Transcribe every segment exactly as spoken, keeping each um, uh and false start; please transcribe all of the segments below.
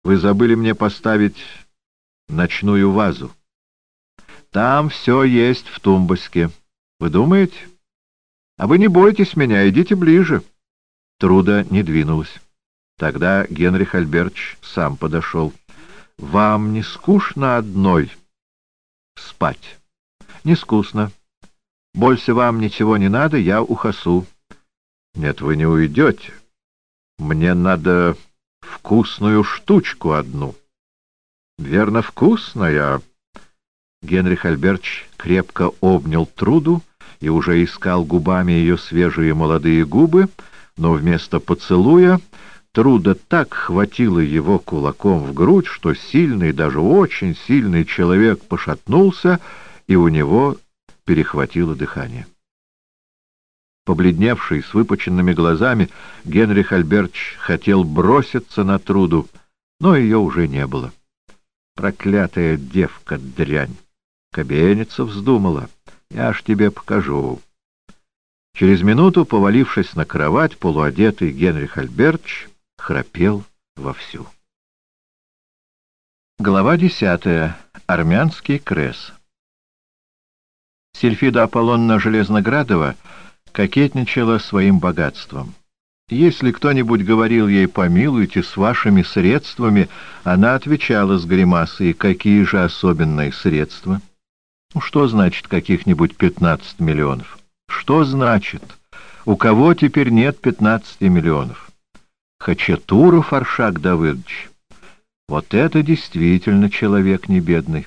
Вы забыли мне поставить ночную вазу. Там все есть в тумбочке. Вы думаете? А вы не бойтесь меня, идите ближе. Труда не двинулась. Тогда Генрих Альбертович сам подошел. Вам не скучно одной спать? Не скучно. Больше вам ничего не надо, я ухожу. Нет, вы не уйдете. Мне надо вкусную штучку одну. Верно, вкусная. Генрих Альбертович крепко обнял Труду и уже искал губами ее свежие молодые губы, но вместо поцелуя Труда так хватила его кулаком в грудь, что сильный, даже очень сильный человек пошатнулся, и у него перехватило дыхание. Побледневший, с выпученными глазами, Генрих Альбертович хотел броситься на Труду, но ее уже не было. Проклятая девка-дрянь! Кобениться вздумала. Я ж тебе покажу. Через минуту, повалившись на кровать, полуодетый Генрих Альбертович храпел вовсю. Глава десятая. Армянский крес. Сильфида Аполлонна Железноградова кокетничала своим богатством. Если кто-нибудь говорил ей «помилуйте, с вашими средствами», она отвечала с гримасой «какие же особенные средства?» Ну, что значит каких-нибудь пятнадцать миллионов? Что значит? У кого теперь нет пятнадцати миллионов? Хачатуров Аршак Давыдович. Вот это действительно человек не бедный.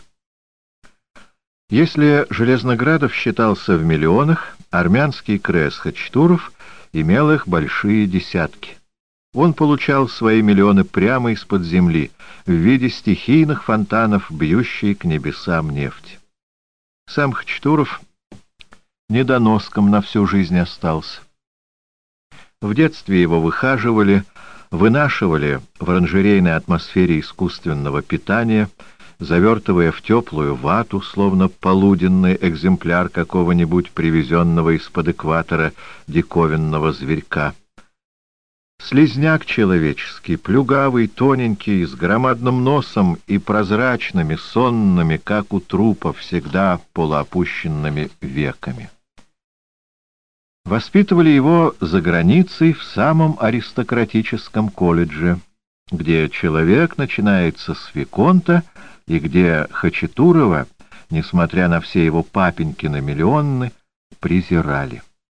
Если Железноградов считался в миллионах, армянский крес Хачатуров имел их большие десятки. Он получал свои миллионы прямо из-под земли, в виде стихийных фонтанов, бьющей к небесам нефти. Сам Хачатуров недоноском на всю жизнь остался. В детстве его выхаживали, вынашивали в оранжерейной атмосфере искусственного питания, завертывая в теплую вату, словно полуденный экземпляр какого-нибудь привезенного из-под экватора диковинного зверька. Слизняк человеческий, плюгавый, тоненький, с громадным носом и прозрачными, сонными, как у трупа, всегда полуопущенными веками. Воспитывали его за границей в самом аристократическом колледже, где человек начинается с виконта и где Хачатурова, несмотря на все его папенькины миллионы, презирали.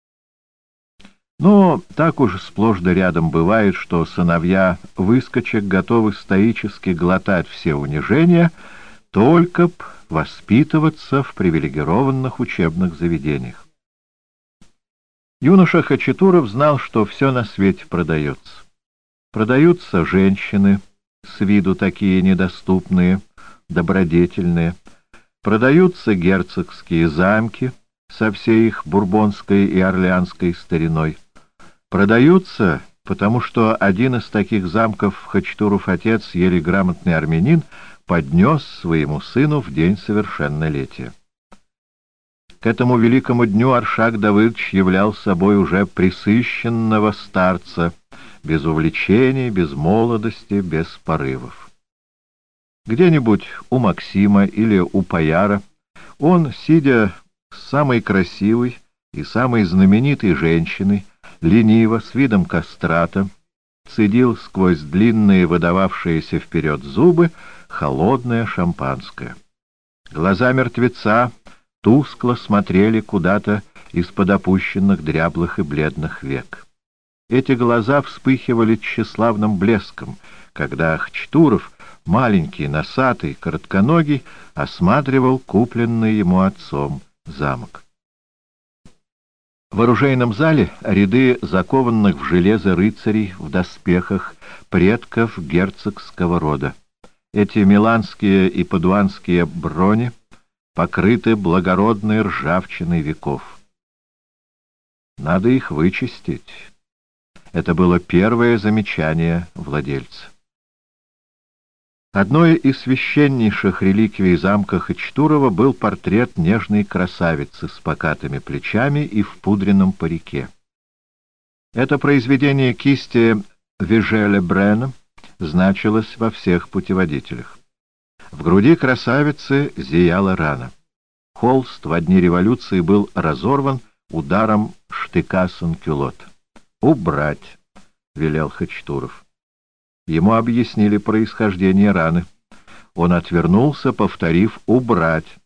Но так уж сплошь да рядом бывает, что сыновья выскочек готовы стоически глотать все унижения, только б воспитываться в привилегированных учебных заведениях. Юноша Хачатуров знал, что все на свете продается. Продаются женщины, с виду такие недоступные, добродетельные, продаются герцогские замки со всей их бурбонской и орлеанской стариной. Продаются, потому что один из таких замков Хачатуров отец, еле грамотный армянин, поднес своему сыну в день совершеннолетия. К этому великому дню Аршак Давыдович являл собой уже пресыщенного старца, без увлечений, без молодости, без порывов. Где-нибудь у Максима или у Паяра он, сидя с самой красивой и самой знаменитой женщиной, лениво, с видом кастрата, цедил сквозь длинные выдававшиеся вперед зубы холодное шампанское. Глаза мертвеца тускло смотрели куда-то из-под опущенных дряблых и бледных век. Эти глаза вспыхивали тщеславным блеском, когда Хачатуров, маленький, носатый, коротконогий, осматривал купленный ему отцом замок. В оружейном зале ряды закованных в железо рыцарей в доспехах предков герцогского рода. Эти миланские и падуанские брони покрыты благородной ржавчиной веков. Надо их вычистить. Это было первое замечание владельца. Одной из священнейших реликвий замка Хачатурова был портрет нежной красавицы с покатыми плечами и в пудренном парике. Это произведение кисти Вижеля Брена значилось во всех путеводителях. В груди красавицы зияла рана. Холст в дни революции был разорван ударом штыка санкюлот. «Убрать!» — велел Хачатуров. Ему объяснили происхождение раны. Он отвернулся, повторив «убрать».